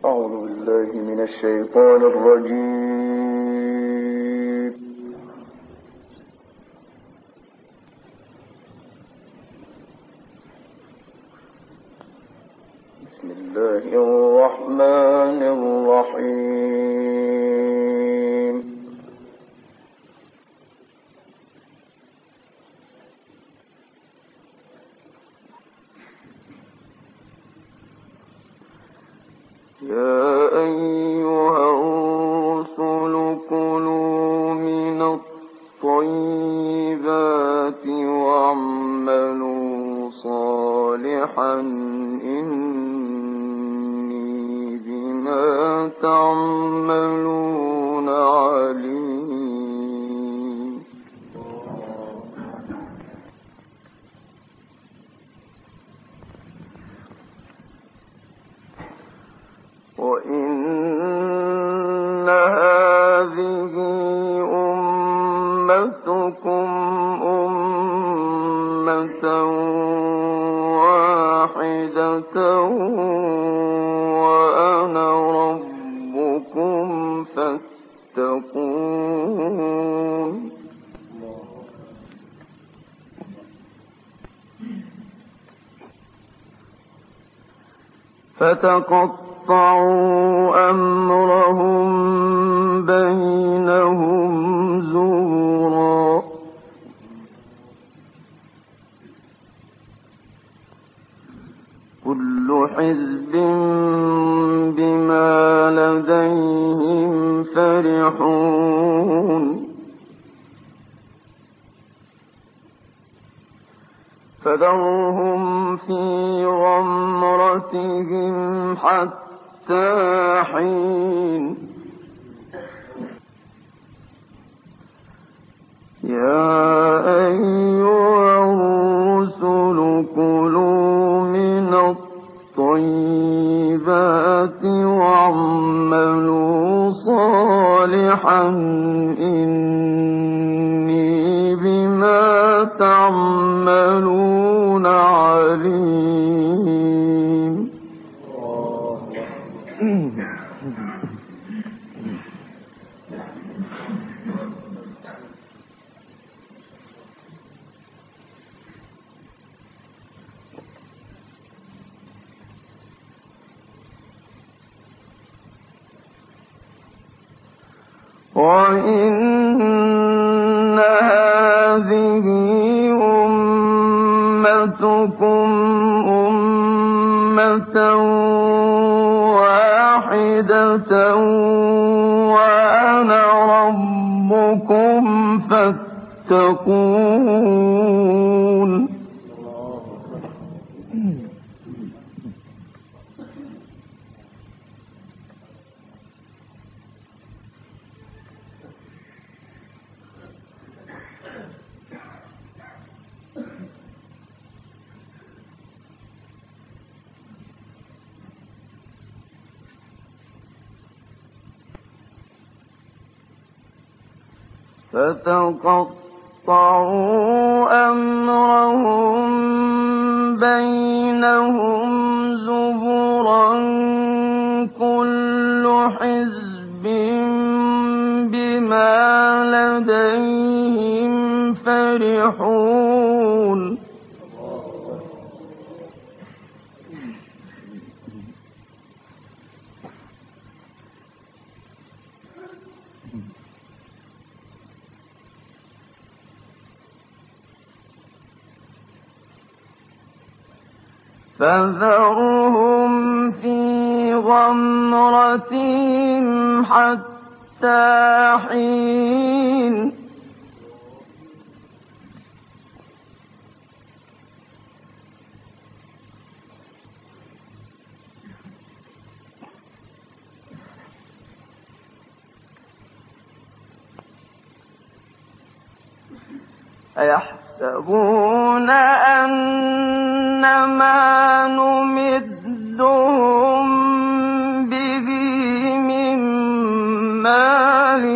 أعوذ بالله من الشيطان الرجيم. بسم الله الرحمن الرحيم. يا أيها الرسل كلوا من الطيبات واعملوا صالحا إني بما تعملون عليم. وإن هذه أمتكم أمة واحدة وأنا ربكم فاتقون. فتقطعوا أمرهم بينهم زبرا كل حزب بما لديهم فرحون. فذرهم في غمرتهم حتى حين. يا أيها الرسل كلوا من الطيبات واعملوا صالحا إني بما تعملون عليم. وإن هذه أمتكم أمة واحدة وأنا ربكم فاتقون. فتقطعوا أمرهم بينهم زبرا كل حزب بما لديهم فرحون. فذرهم في غمرتهم حتى حين. أيحسبون أنما نمدهم به من مال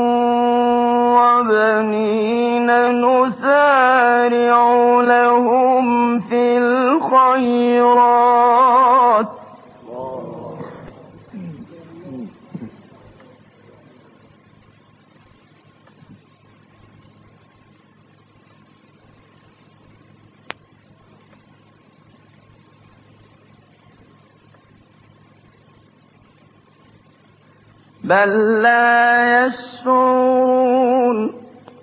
وبنين نسارع لهم في الخيرات بل لا يشعرون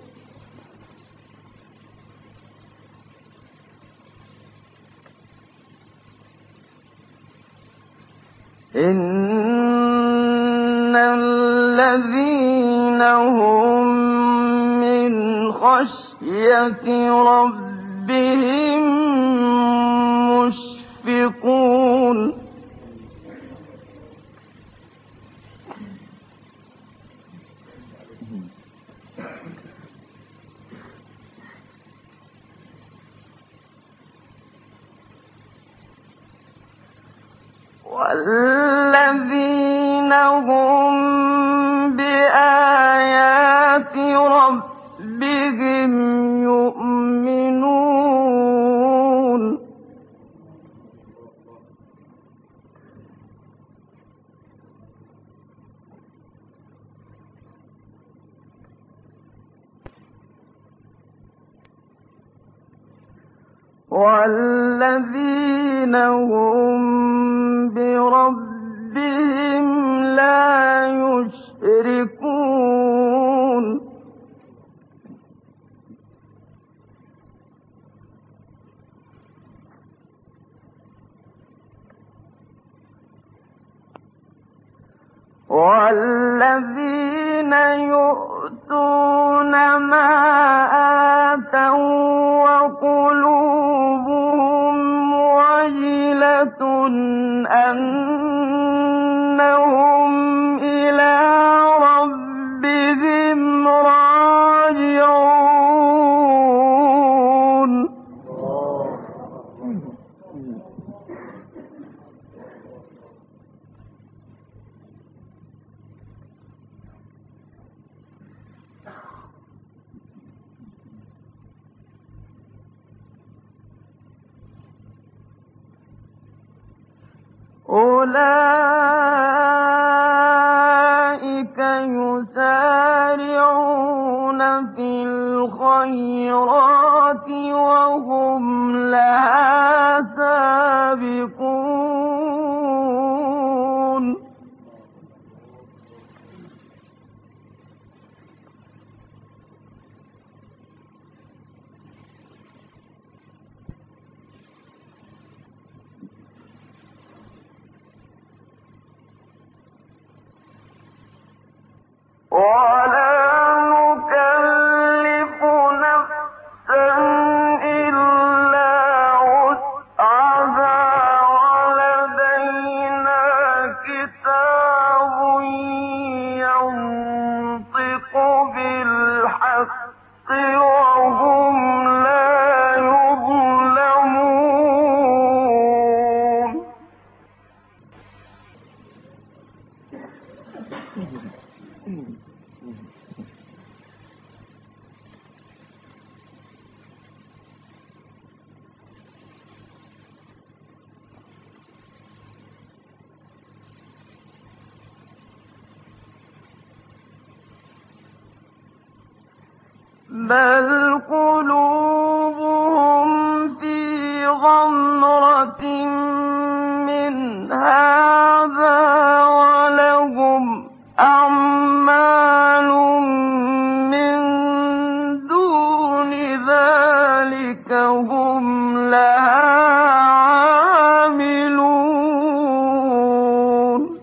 إن الذين هم من خشية ربهم مشفقون والذين هم بآيات ربهم يؤمنون والذين هم بربهم لا يشركون والذين يؤتون ما آتوا وقلوبهم وجلة أنهم إلى ربهم راجعون أولئك يسارعون في الخيرات وهم لها سابقون ولا نكلف نفسا إلا وسعها ولدينا كتاب ينطق بالحق وهم لا يظلمون بل قلوبهم في غمرة من هذا ولهم أعمال من دون ذلك هم لها عاملون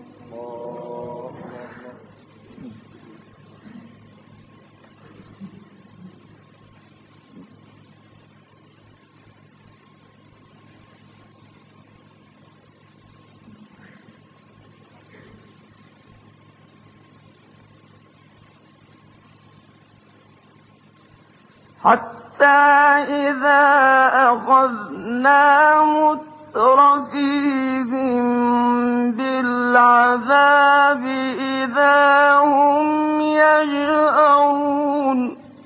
حتى إذا أخذنا مترفيهم بالعذاب إذا هم يجأرون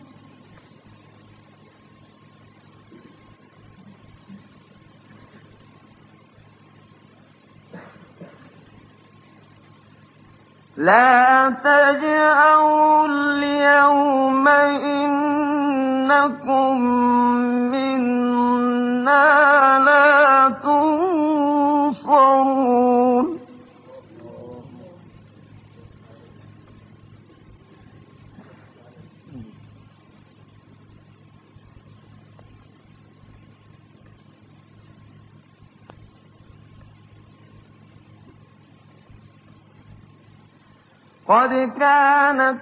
لا تجأروا اليوم إنكم منا لا تنصرون قد كانت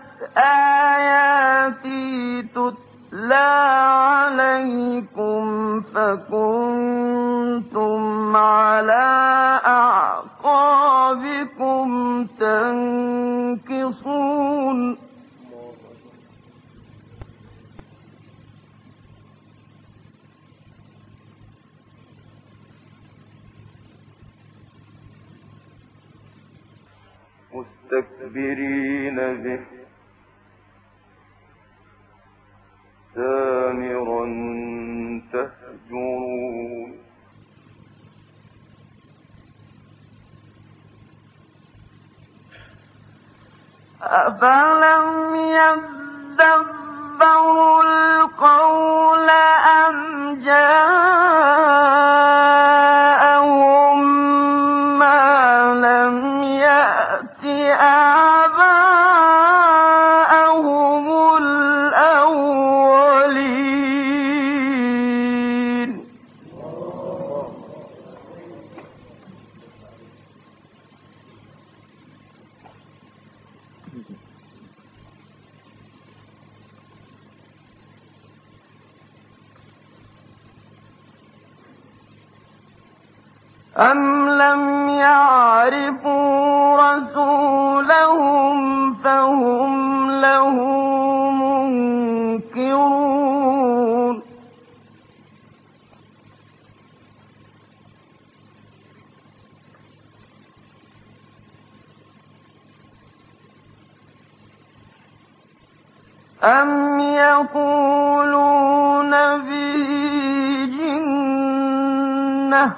آياتي تتلى عليكم فكنتم على أعقابكم تنكصون مستكبرين به سامرا تهجرون أفلم يدبروا القول أم جاءهم ما لم يأت آباءهم الأولين أم لم يعرفوا رسولهم فهم له منكرون أم يقولون به جنة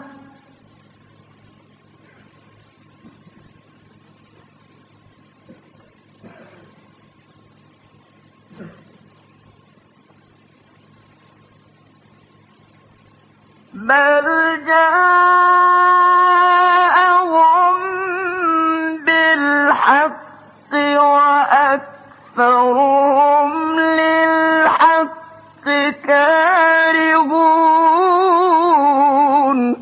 بل جاءهم بالحق وأكثرهم للحق كارهون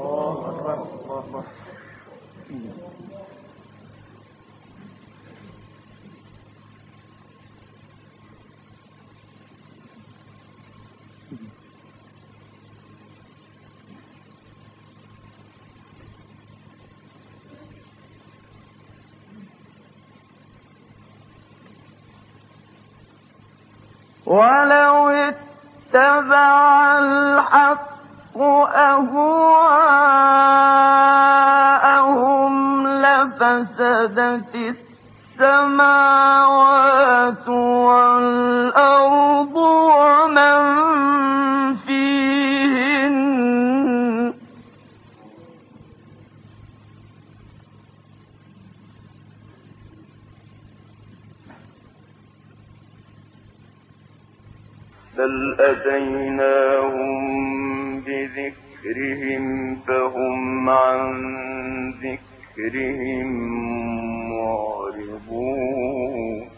ولو اتبع الحق أهواءهم لفسدت السماوات والأرض ومن فيهن بل أتيناهم بذكرهم فهم عن ذكرهم معرضون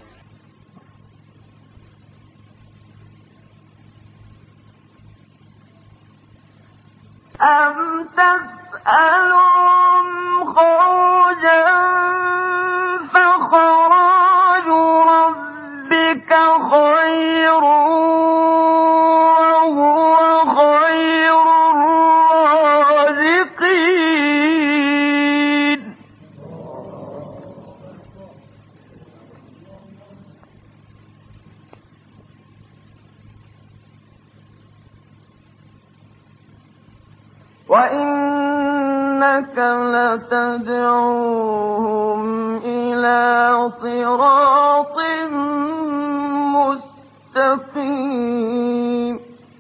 أم تسألهم خرجا فخراج ربك خير وهو خير الرازقين وإنك لتدعوهم إلى صراط مستقيم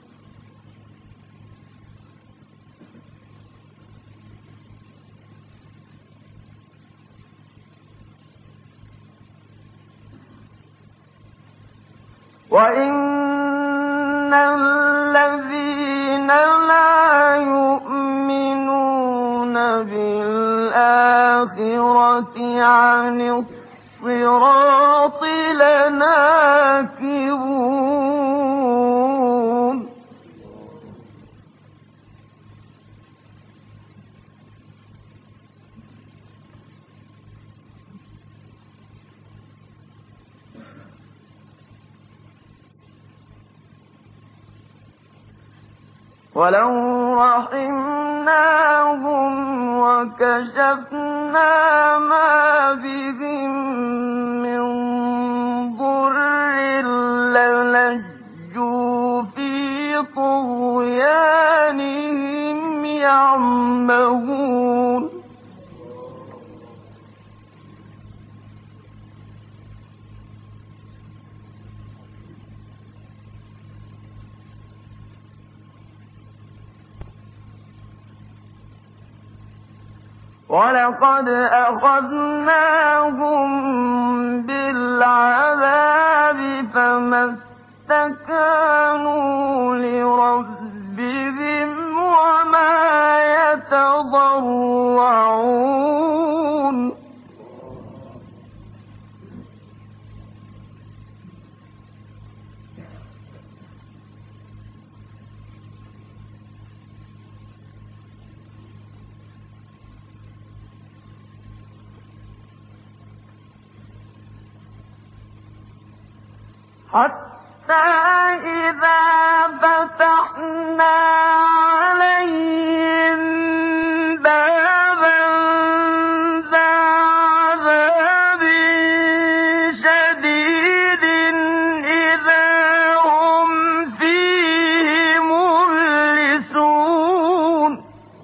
وإن الذين لا يؤمنون بالآخرة عن الصراط لناكبون ولو رحمناهم وكشفنا ما بهم من ضر للجوا في طغيانهم يعمهون ولقد أخذناهم بالعذاب فما استكانوا لربهم وما يتضرعون حتى إذا فتحنا عليهم بابا ذا عذاب شديد إذا هم فيه مبلسون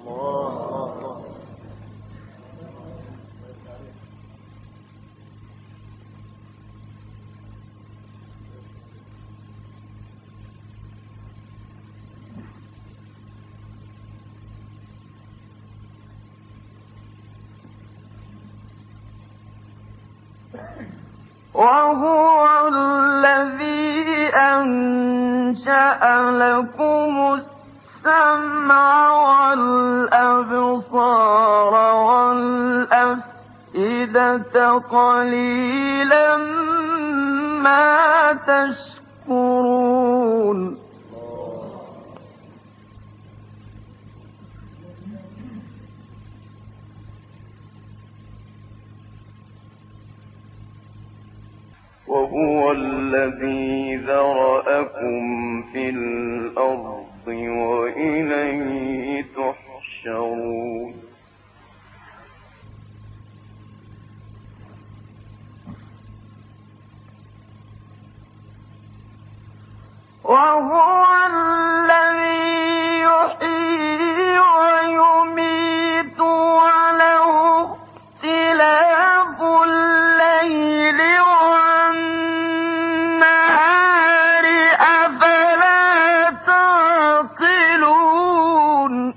وهو الذي أنشأ لكم السمع والأبصار والأفئدة قليلا ما تشكرون وهو الذي ذرأكم في الأرض وإليه تحشرون وهو الذي يحيي ويميت وله اختلاف الليل والنهار أفلا تعقلون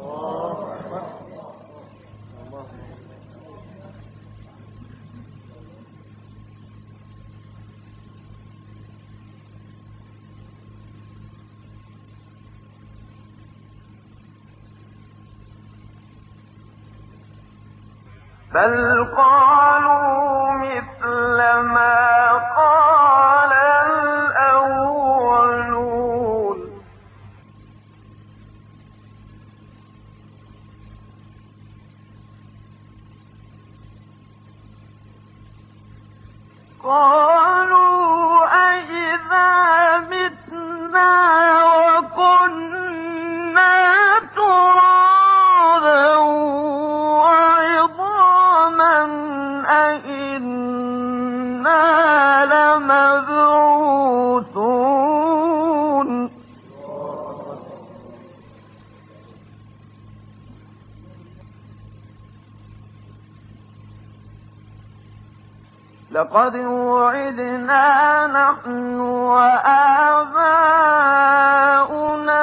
بل قالوا مثل ما قال الأولون قالوا أإذا متنا وكنا ترابا وعظاما أإنا لمبعوثون لقد وعدنا نحن وآباؤنا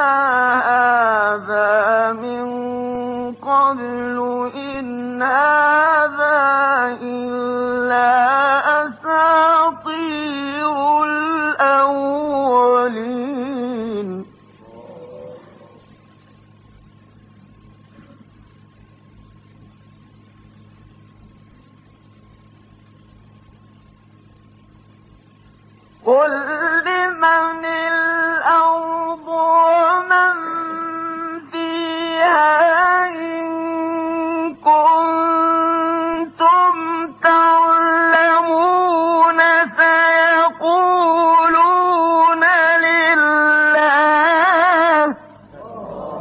هذا من قبل إن هذا إلا أساطير الأولين قل لمن الأرض ومن فيها إن كنتم تعلمون سيقولون لله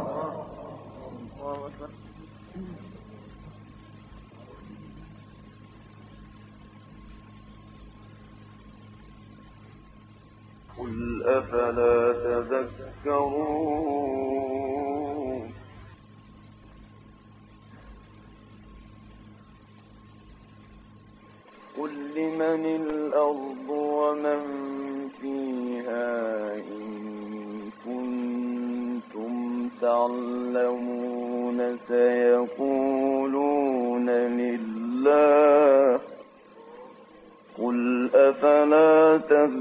قل أفلا تذكرون قل لمن الأرض ومن فيها إن كنتم تعلمون سيقولون لله قل أفلا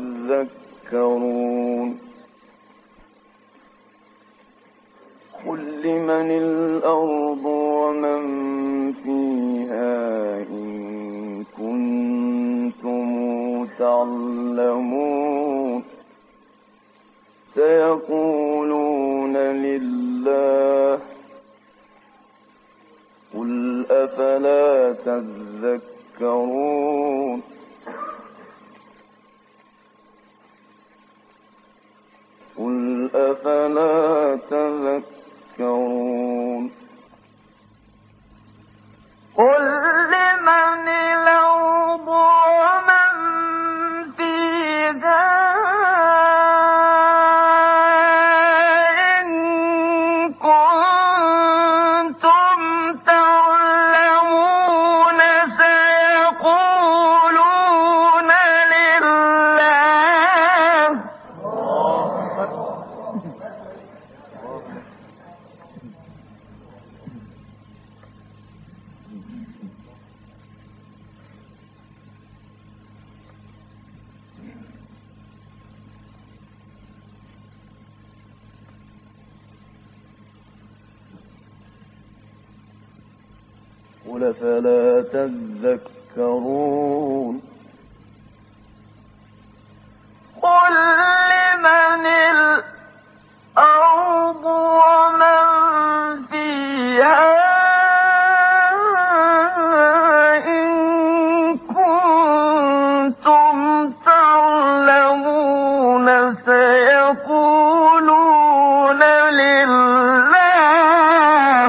تذكرون قل لمن الأرض ومن فيها إن كنتم تعلمون سيقولون لله قل أفلا تذكرون قل أفلا تذكرون قل لمن الأرض ومن فيها إن كنتم تعلمون سيقولون لله قل فلا تذكرون قل لمن الأرض ومن فيها إن كنتم تعلمون سيقولون لله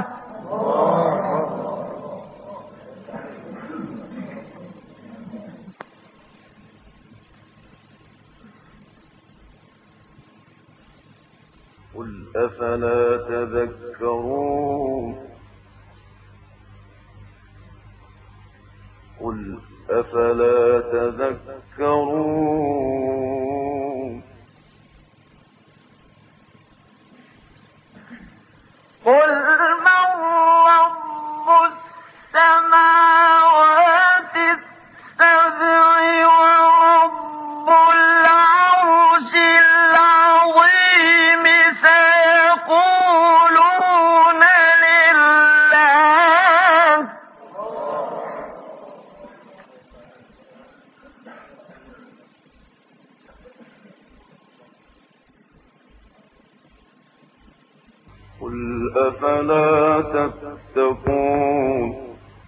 قل أفلا تذكرون قل أفلا تذكرون قل من رب السماوات السبع ورب العرش العظيم سيقولون لله قل أفلا تتقون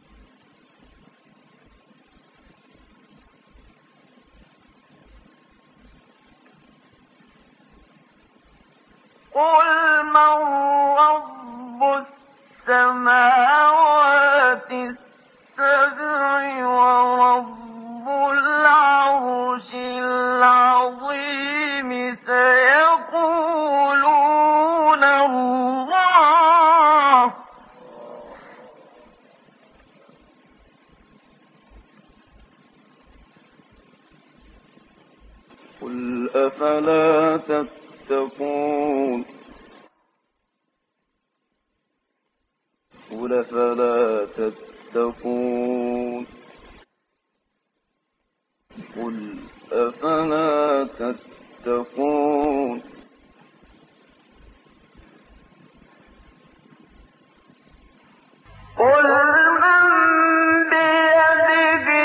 قل من رب السماوات السبع ورب العرش العظيم سيقولون الله قل أفلا تتقون قل أفلا تتقون قل أفلا تتقون قل من بيده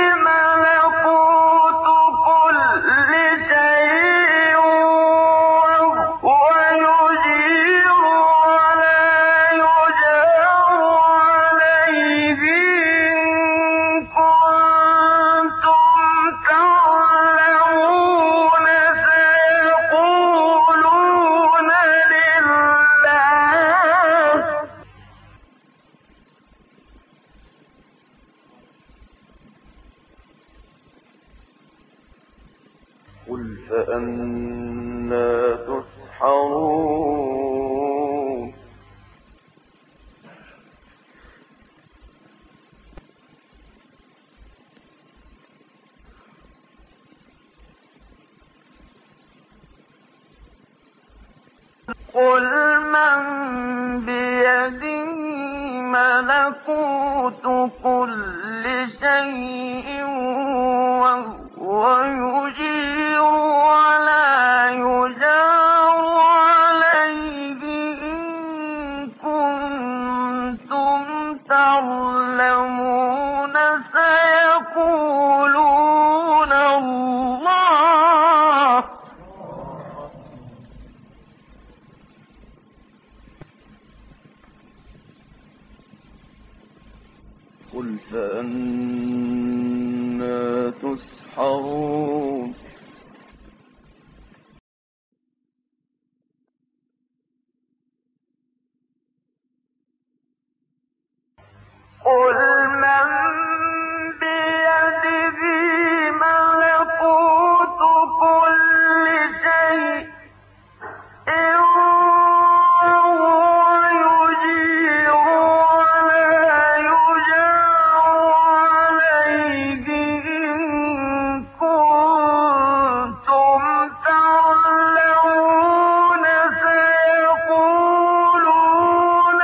ملكوت كل شيء وهو يجير ولا يجار عليه إن كنتم تعلمون سيقولون قل فأنى تسحرون قل من بيده ملكوت كل شيء وهو يجير ولا يجار عليه إن كنتم تعلمون سيقولون الله قل فأنى تسحرون قل من بيده ملكوت كل شيء وهو يجير ولا يجار عليه إن كنتم تعلمون سيقولون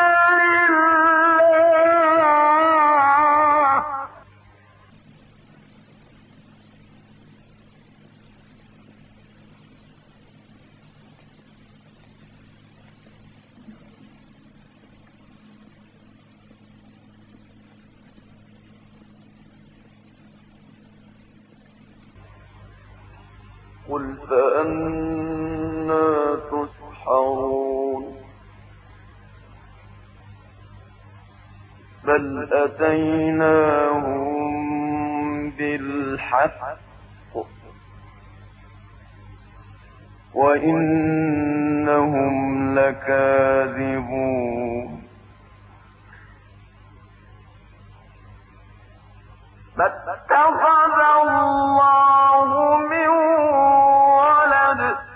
لله قل فأنى تسحرون بل أتيناهم بالحق وإنهم لكاذبون فاتخذ الله من ولد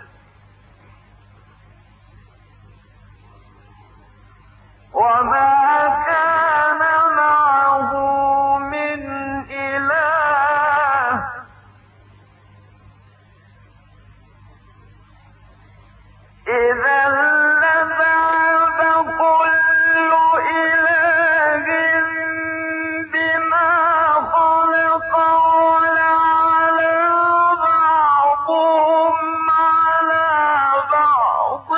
وما كان معه من إله إذا لذهب كل إله بما خلق ولعلى بعضهم على بعض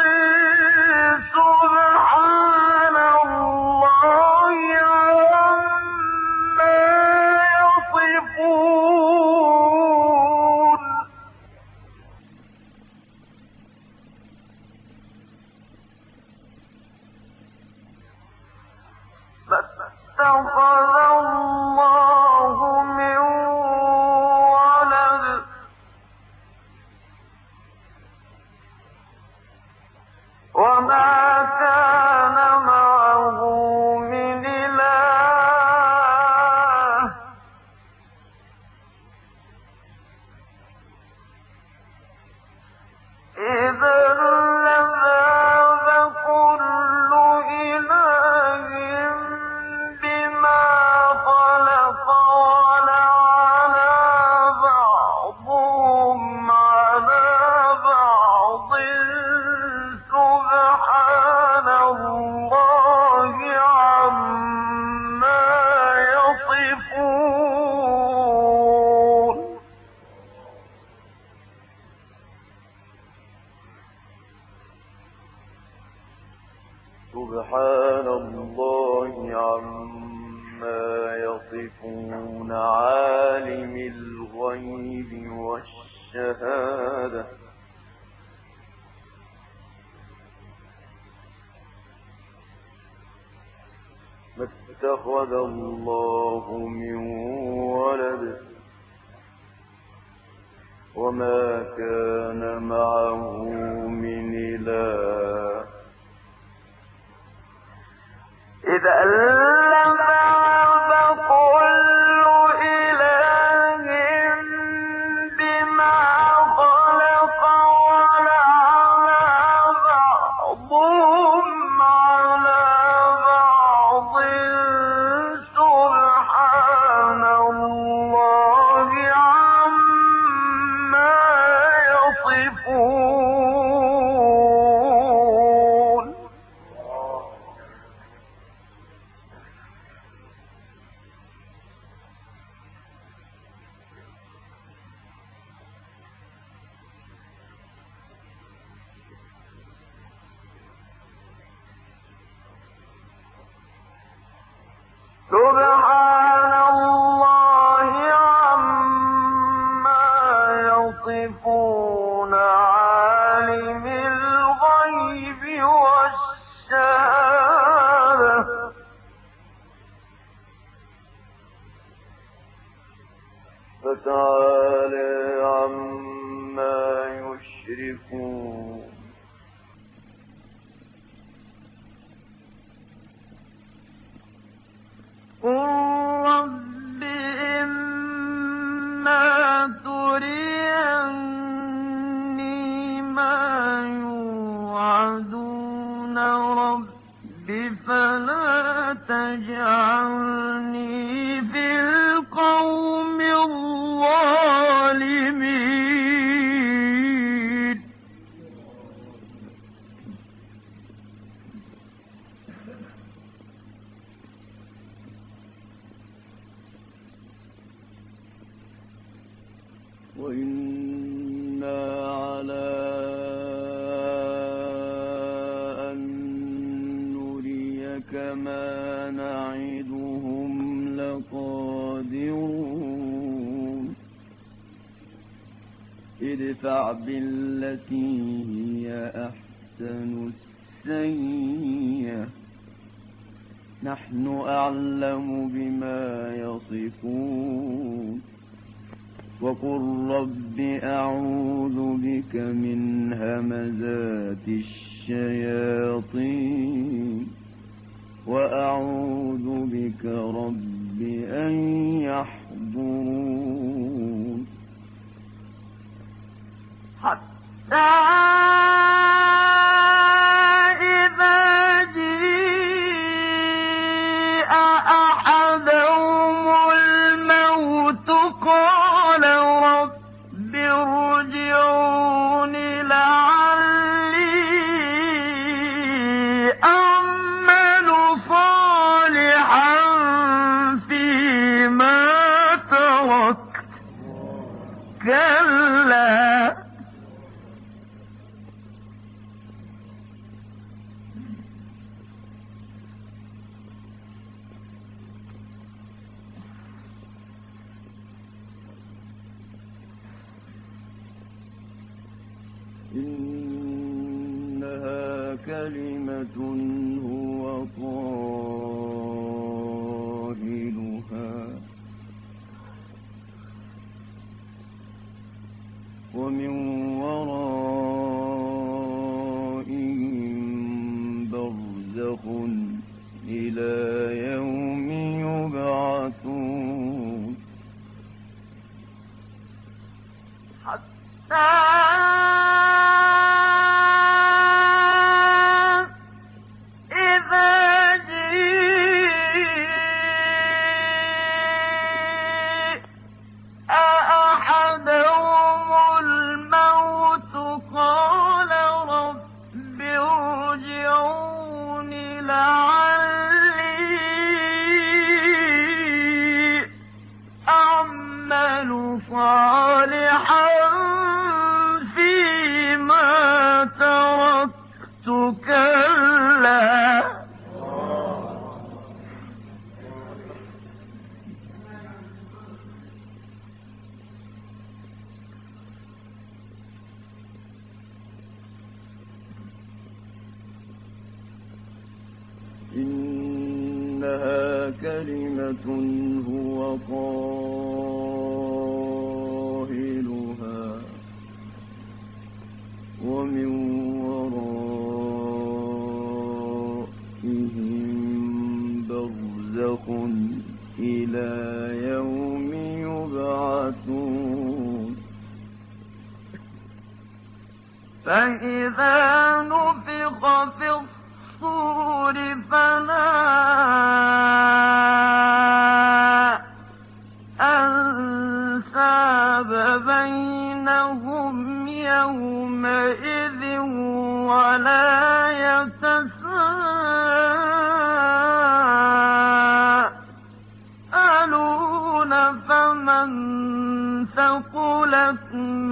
سبحان الله عما يصفون فاتخذ الله من ولد وما كان معه من إله إذا لذهب كل إله بما خلق ولعلى بعضهم على بعض سبحان الله عما يصفون سبحان الله عما يصفون عالم الغيب والشهادة ما اتخذ الله من ولد وما كان معه من إله إذا لذهب كل إله بما خلق سبحان الله عما يصفون عالم الغيب والشهادة فتعالى عما يشركون قل رب إما تريني ما يوعدون رب فلا تجعلني في القوم الظالمين وإنا على أن نريك ما نعدهم لقادرون ادفع بالتي هي أحسن السيئة نحن أعلم بما يصفون وقل رب أعوذ بك من همزات الشياطين وأعوذ بك رب أن يحضرون حتى إذا جيء أحدهم الموت قال رب ارجعون لعلي أعمل صالحا فيما تركت كلا إنها كلمة هو قائلها ومن ورائهم برزخ إلى يوم يبعثون حتى صالحا فيما تركت كلا إنها كلمة هو قائلها ومن ورائهم برزخ إلى يوم يبعثون فإذا نفخ في الصور فلا أنساب بينهم يومئذ ولا يتساءلون فمن ثقلت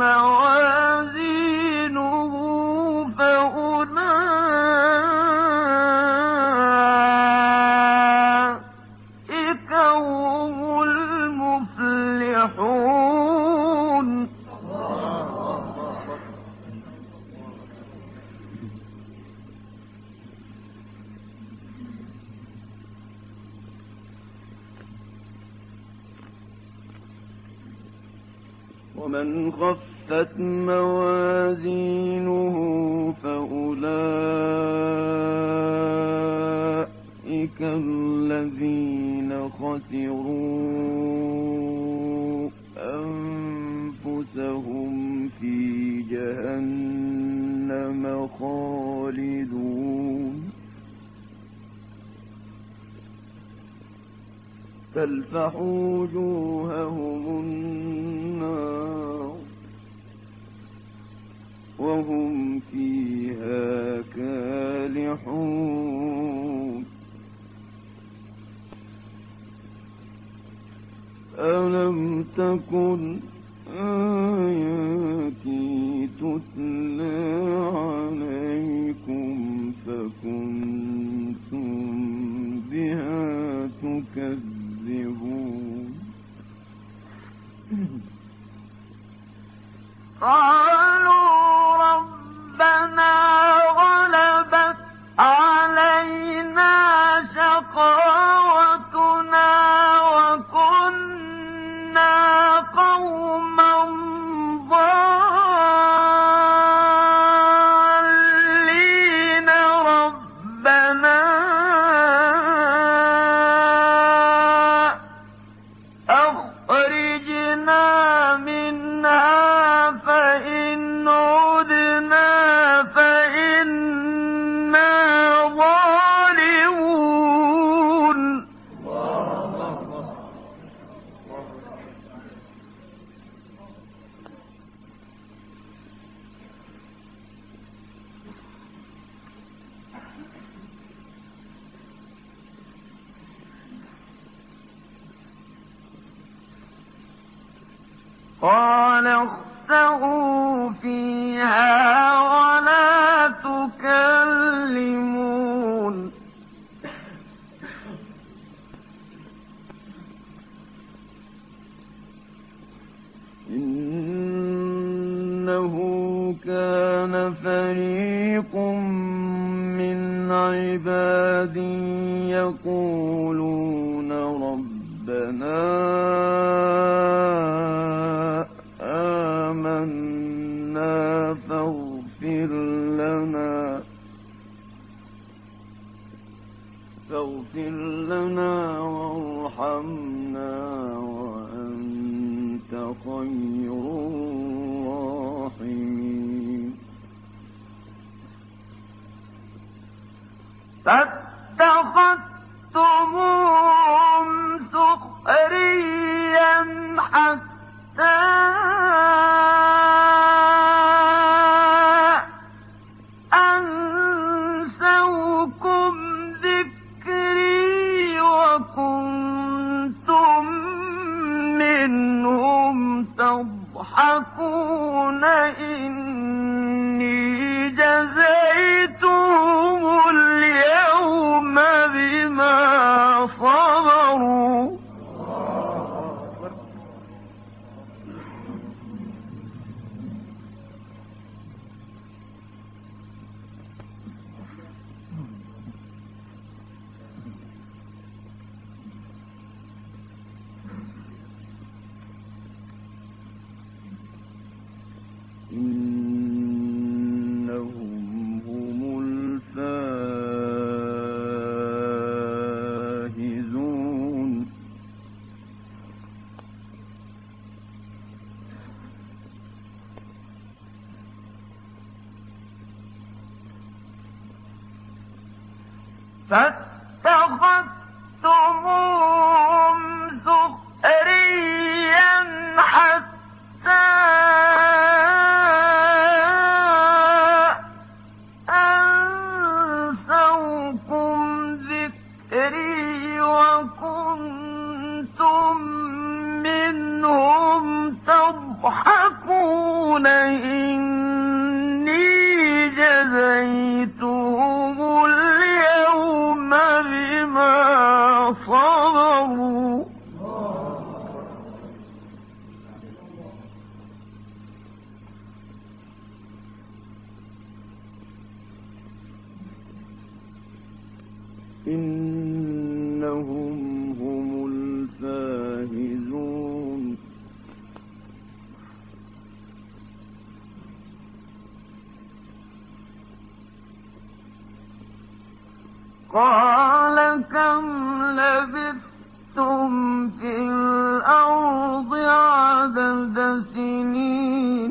موازينه فأولئك يفلحون ومن خفت موازينه فأولئك الذين خسروا أنفسهم في جهنم خالدون تلفح وجوههم النار وهم فيها كالحون ألم تكن آياتي تتلى عليكم فكنتم بها تكذبون قالوا ربنا غلبت علينا شقاوتنا وكنا قوما ضالين ربنا أخرجنا منها فإن عدنا فإنا ظالمون قال اخسئوا فيها ولا تكلمون إنه كان فريق من عبادي يقولون ربنا آمنا فاغفر لنا وارحمنا وأنت خير الراحمين فاتخذتموهم سخريا حتى أنسوكم ذكري وكنتم منهم تضحكون إني جزيتهم اليوم بما صبروا إنهم هم الفائزون فاتخذتموهم سخريا حتى أنسوكم ذكري وكنتم منهم تضحكون إني جزيتهم اليوم بما صبروا كم لبثتم في الأرض عدد سنين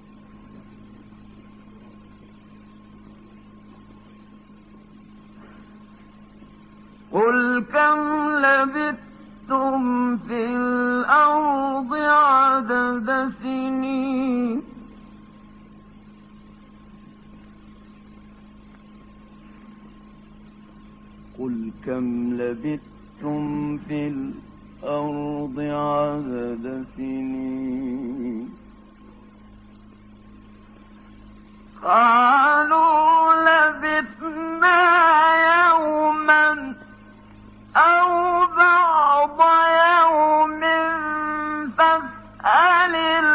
قل كم لبثتم في الأرض عدد سنين قل كم لبثتم في الأرض عدد سنين قالوا لبثنا يوما أو بعض يوم فاسأل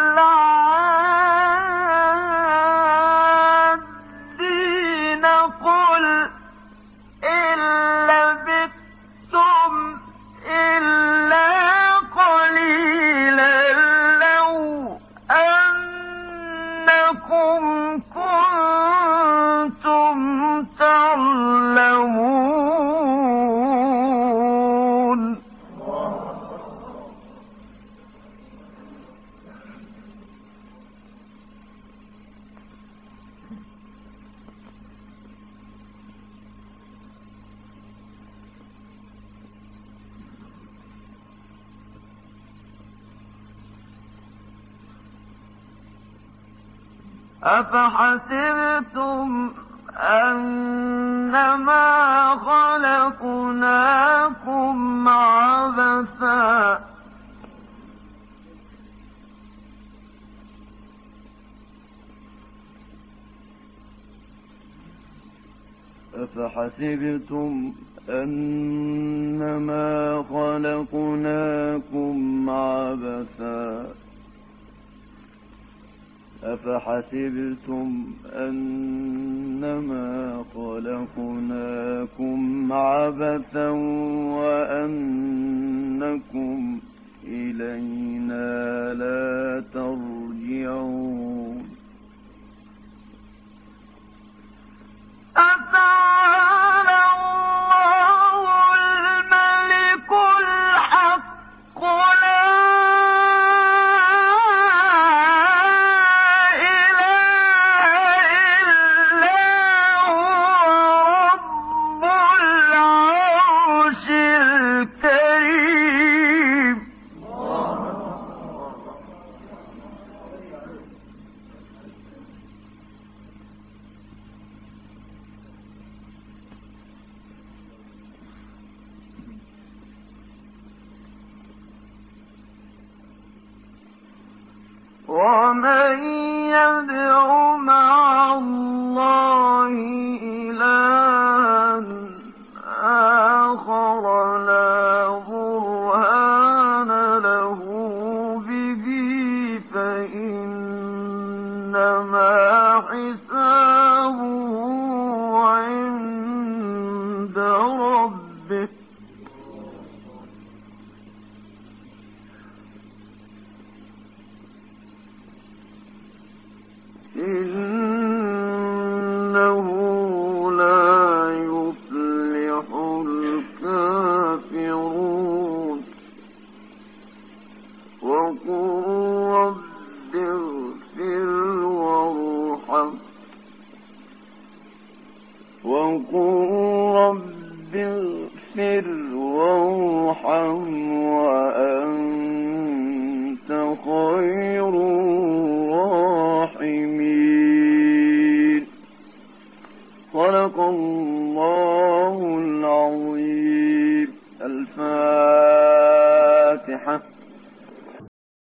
العادين قل إن لبثتم إلا قليلا لو أنكم كنتم تعلمون أفحسبتم أنما خلقناكم عبثا أفحسبتم أنما خلقناكم عبثا أفحسبتم أنما خلقناكم عبثا وأنكم إلينا لا ترجعون أتعالى الله الملك الحق لا ومن يدع مع الله إلها آخر لا برهان له به فإنما حسابه عند ربه إنه لا يفلح الكافرون وقل رب اغفر وارحم وأنت خير الراحمين صدق الله العظيم. الفاتحة.